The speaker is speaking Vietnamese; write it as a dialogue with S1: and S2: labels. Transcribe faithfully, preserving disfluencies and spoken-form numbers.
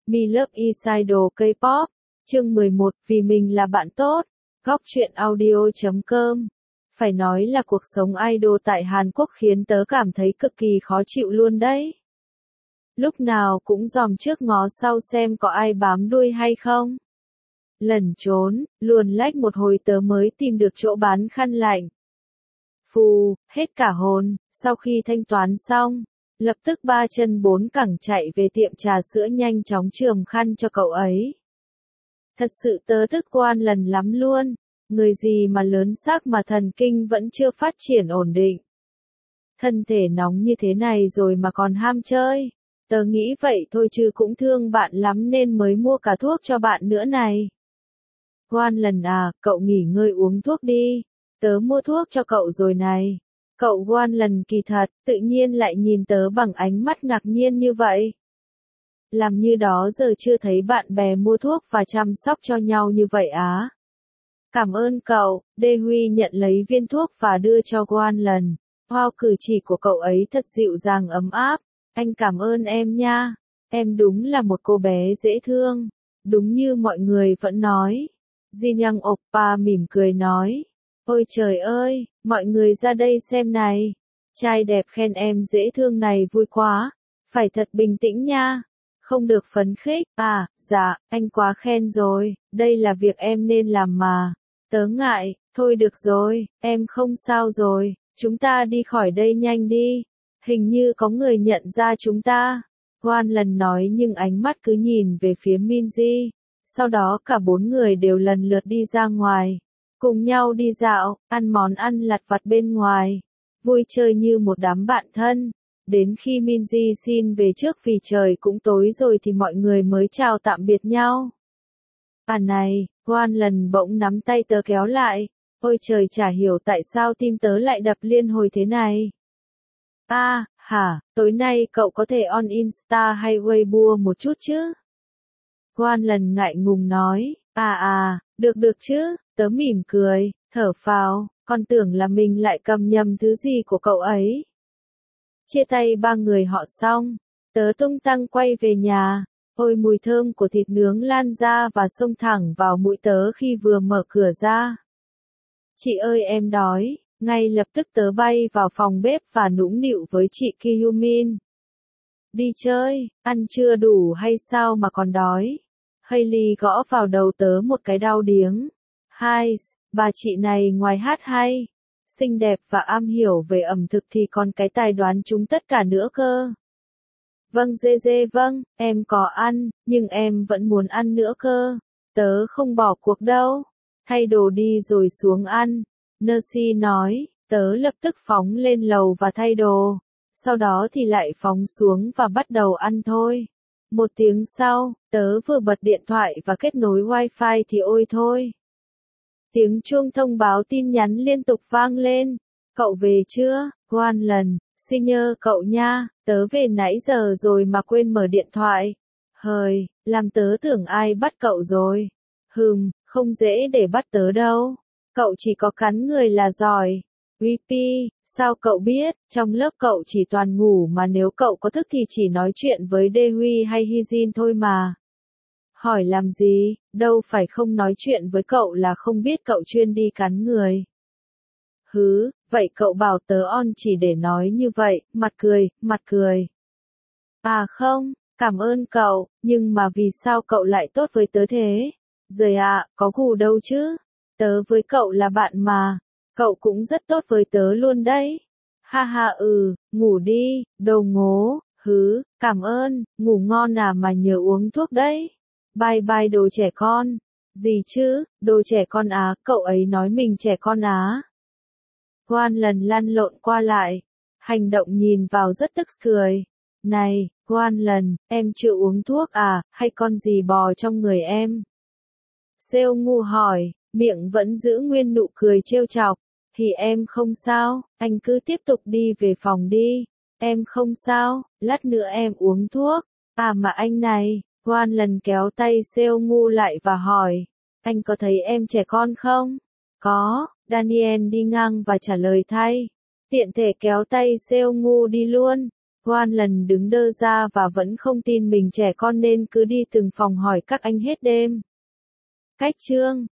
S1: Me Love Idol K-pop, chương mười một, vì mình là bạn tốt, góc truyện audio chấm com. Phải nói là cuộc sống idol tại Hàn Quốc khiến tớ cảm thấy cực kỳ khó chịu luôn đấy. Lúc nào cũng dòm trước ngó sau xem có ai bám đuôi hay không. Lẩn trốn, luồn lách một hồi tớ mới tìm được chỗ bán khăn lạnh. Phù, hết cả hồn, sau khi thanh toán xong, lập tức ba chân bốn cẳng chạy về tiệm trà sữa nhanh chóng chườm khăn cho cậu ấy. Thật sự tớ tức oan lần lắm luôn, người gì mà lớn xác mà thần kinh vẫn chưa phát triển ổn định. Thân thể nóng như thế này rồi mà còn ham chơi, tớ nghĩ vậy thôi chứ cũng thương bạn lắm nên mới mua cả thuốc cho bạn nữa này. Oan lần à, cậu nghỉ ngơi uống thuốc đi, tớ mua thuốc cho cậu rồi này. Cậu oan lần kỳ thật, tự nhiên lại nhìn tớ bằng ánh mắt ngạc nhiên như vậy. Làm như đó giờ chưa thấy bạn bè mua thuốc và chăm sóc cho nhau như vậy á. Cảm ơn cậu, Đê Huy nhận lấy viên thuốc và đưa cho oan lần. Wow, cử chỉ của cậu ấy thật dịu dàng ấm áp. Anh cảm ơn em nha. Em đúng là một cô bé dễ thương. Đúng như mọi người vẫn nói. Jin Young Oppa mỉm cười nói. Ôi trời ơi, mọi người ra đây xem này. Trai đẹp khen em dễ thương này vui quá. Phải thật bình tĩnh nha. Không được phấn khích. À, dạ, anh quá khen rồi. Đây là việc em nên làm mà. Tớ ngại, thôi được rồi, em không sao rồi. Chúng ta đi khỏi đây nhanh đi. Hình như có người nhận ra chúng ta. Hoan lần nói nhưng ánh mắt cứ nhìn về phía Minzy. Sau đó cả bốn người đều lần lượt đi ra ngoài. Cùng nhau đi dạo, ăn món ăn lặt vặt bên ngoài. Vui chơi như một đám bạn thân. Đến khi Minzy xin về trước vì trời cũng tối rồi thì mọi người mới chào tạm biệt nhau. À này, Hoan lần bỗng nắm tay tớ kéo lại. Ôi trời, chả hiểu tại sao tim tớ lại đập liên hồi thế này. À, hả, tối nay cậu có thể on Insta hay Weibo một chút chứ? Hoan lần ngại ngùng nói. À à, được được chứ, tớ mỉm cười, thở phào, còn tưởng là mình lại cầm nhầm thứ gì của cậu ấy. Chia tay ba người họ xong, tớ tung tăng quay về nhà. Ôi mùi thơm của thịt nướng lan ra và xông thẳng vào mũi tớ khi vừa mở cửa ra. Chị ơi em đói, ngay lập tức tớ bay vào phòng bếp và nũng nịu với chị Kyumin. Đi chơi, ăn chưa đủ hay sao mà còn đói? Hailey gõ vào đầu tớ một cái đau điếng. Hai, bà chị này ngoài hát hay, xinh đẹp và am hiểu về ẩm thực thì còn cái tài đoán chúng tất cả nữa cơ. Vâng dê dê vâng, em có ăn, nhưng em vẫn muốn ăn nữa cơ. Tớ không bỏ cuộc đâu. Thay đồ đi rồi xuống ăn. Nercy nói, tớ lập tức phóng lên lầu và thay đồ. Sau đó thì lại phóng xuống và bắt đầu ăn thôi. Một tiếng sau, tớ vừa bật điện thoại và kết nối wifi thì ôi thôi. Tiếng chuông thông báo tin nhắn liên tục vang lên. Cậu về chưa? Hoan lần, xin nhờ cậu nha, tớ về nãy giờ rồi mà quên mở điện thoại. Hời, làm tớ tưởng ai bắt cậu rồi. Hừm, không dễ để bắt tớ đâu. Cậu chỉ có cắn người là giỏi. Vipi, sao cậu biết, trong lớp cậu chỉ toàn ngủ mà nếu cậu có thức thì chỉ nói chuyện với Đê Huy hay Hyejin thôi mà. Hỏi làm gì, đâu phải không nói chuyện với cậu là không biết cậu chuyên đi cắn người. Hứ, vậy cậu bảo tớ on chỉ để nói như vậy, mặt cười, mặt cười. À không, cảm ơn cậu, nhưng mà vì sao cậu lại tốt với tớ thế? Rồi ạ, à, có gù đâu chứ? Tớ với cậu là bạn mà. Cậu cũng rất tốt với tớ luôn đấy. Ha ha ừ, ngủ đi, đồ ngố, hứ, cảm ơn, ngủ ngon à mà nhớ uống thuốc đấy. Bye bye đồ trẻ con. Gì chứ, đồ trẻ con á, cậu ấy nói mình trẻ con á. Hoan lần lăn lộn qua lại. Hành động nhìn vào rất tức cười. Này, Hoan lần, em chưa uống thuốc à, hay con gì bò trong người em? Seo ngu hỏi, miệng vẫn giữ nguyên nụ cười trêu chọc. Thì em không sao, anh cứ tiếp tục đi về phòng đi. Em không sao, lát nữa em uống thuốc. À mà anh này, Hoan lần kéo tay Seo ngu lại và hỏi. Anh có thấy em trẻ con không? Có, Daniel đi ngang và trả lời thay. Tiện thể kéo tay Seo ngu đi luôn. Quan lần đứng đơ ra và vẫn không tin mình trẻ con nên cứ đi từng phòng hỏi các anh hết đêm. Cách chương